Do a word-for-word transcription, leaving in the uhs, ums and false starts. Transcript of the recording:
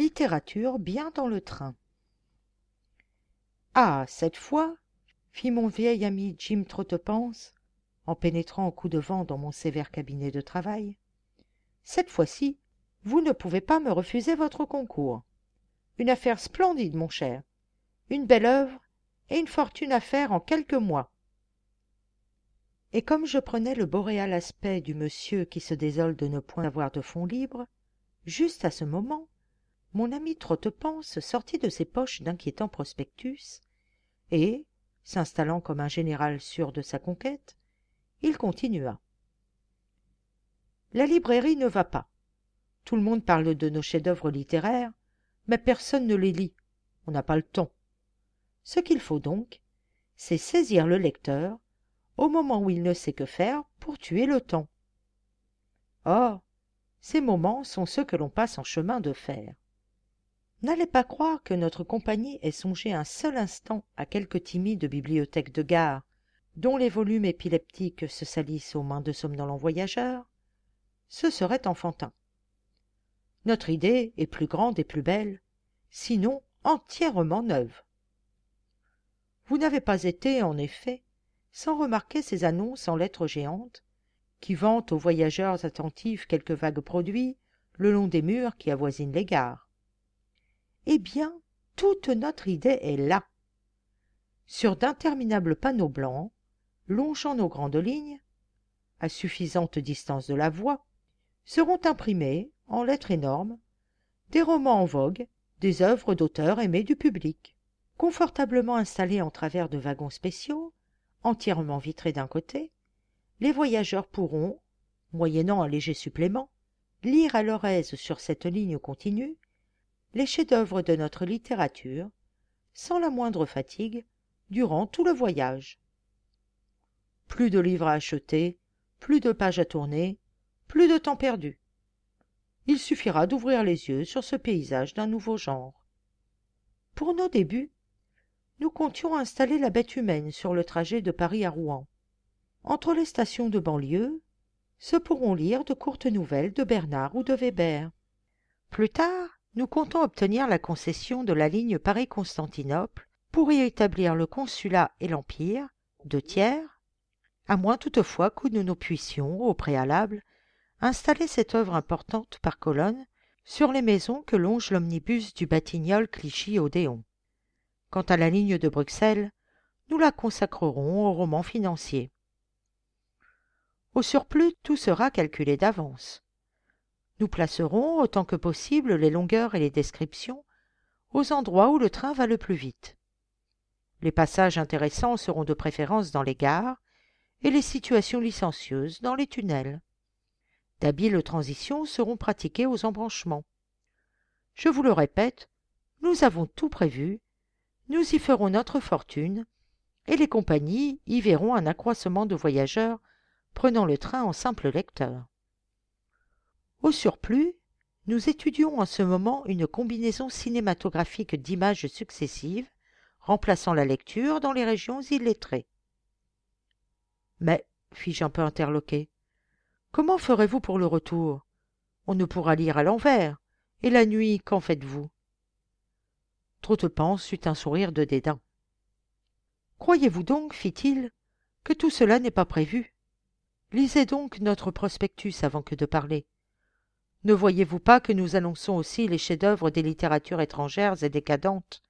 littérature bien dans le train. Ah, cette fois, fit mon vieil ami Jim Trottepense, en pénétrant en coup de vent dans mon sévère cabinet de travail, cette fois-ci, vous ne pouvez pas me refuser votre concours. Une affaire splendide, mon cher, une belle œuvre et une fortune à faire en quelques mois. Et comme je prenais le boréal aspect du monsieur qui se désole de ne point avoir de fonds libres, juste à ce moment, mon ami Trottepense sortit de ses poches d'inquiétants prospectus, et, s'installant comme un général sûr de sa conquête, il continua. La librairie ne va pas. Tout le monde parle de nos chefs-d'œuvre littéraires, mais personne ne les lit. On n'a pas le temps. Ce qu'il faut donc, c'est saisir le lecteur au moment où il ne sait que faire pour tuer le temps. Or, ces moments sont ceux que l'on passe en chemin de fer. N'allez pas croire que notre compagnie ait songé un seul instant à quelque timide bibliothèque de gare, dont les volumes épileptiques se salissent aux mains de somnolents voyageurs. Ce serait enfantin. Notre idée est plus grande et plus belle, sinon entièrement neuve. Vous n'avez pas été, en effet, sans remarquer ces annonces en lettres géantes, qui vantent aux voyageurs attentifs quelques vagues produits le long des murs qui avoisinent les gares. Eh bien, toute notre idée est là. Sur d'interminables panneaux blancs, longeant nos grandes lignes, à suffisante distance de la voie, seront imprimés, en lettres énormes, des romans en vogue, des œuvres d'auteurs aimés du public. Confortablement installés en travers de wagons spéciaux, entièrement vitrés d'un côté, les voyageurs pourront, moyennant un léger supplément, lire à leur aise sur cette ligne continue les chefs-d'œuvre de notre littérature, sans la moindre fatigue, durant tout le voyage. Plus de livres à acheter, plus de pages à tourner, plus de temps perdu. Il suffira d'ouvrir les yeux sur ce paysage d'un nouveau genre. Pour nos débuts, nous comptions installer la bête humaine sur le trajet de Paris à Rouen. Entre les stations de banlieue, se pourront lire de courtes nouvelles de Bernard ou de Weber. Plus tard, nous comptons obtenir la concession de la ligne Paris-Constantinople pour y établir le consulat et l'Empire, deux tiers, à moins toutefois que nous ne puissions, au préalable, installer cette œuvre importante par colonne sur les maisons que longe l'omnibus du Batignolles Clichy-Odéon. Quant à la ligne de Bruxelles, nous la consacrerons au roman financier. Au surplus, tout sera calculé d'avance. Nous placerons autant que possible les longueurs et les descriptions aux endroits où le train va le plus vite. Les passages intéressants seront de préférence dans les gares et les situations licencieuses dans les tunnels. D'habiles transitions seront pratiquées aux embranchements. Je vous le répète, nous avons tout prévu, nous y ferons notre fortune, et les compagnies y verront un accroissement de voyageurs prenant le train en simple lecteur. Au surplus, nous étudions en ce moment une combinaison cinématographique d'images successives, remplaçant la lecture dans les régions illettrées. Mais, fis-je un peu interloqué, comment ferez-vous pour le retour? On ne pourra lire à l'envers, et la nuit, qu'en faites-vous? Trottepense eut un sourire de dédain. Croyez-vous donc, fit-il, que tout cela n'est pas prévu? Lisez donc notre prospectus avant que de parler. Ne voyez-vous pas que nous annonçons aussi les chefs-d'œuvre des littératures étrangères et décadentes,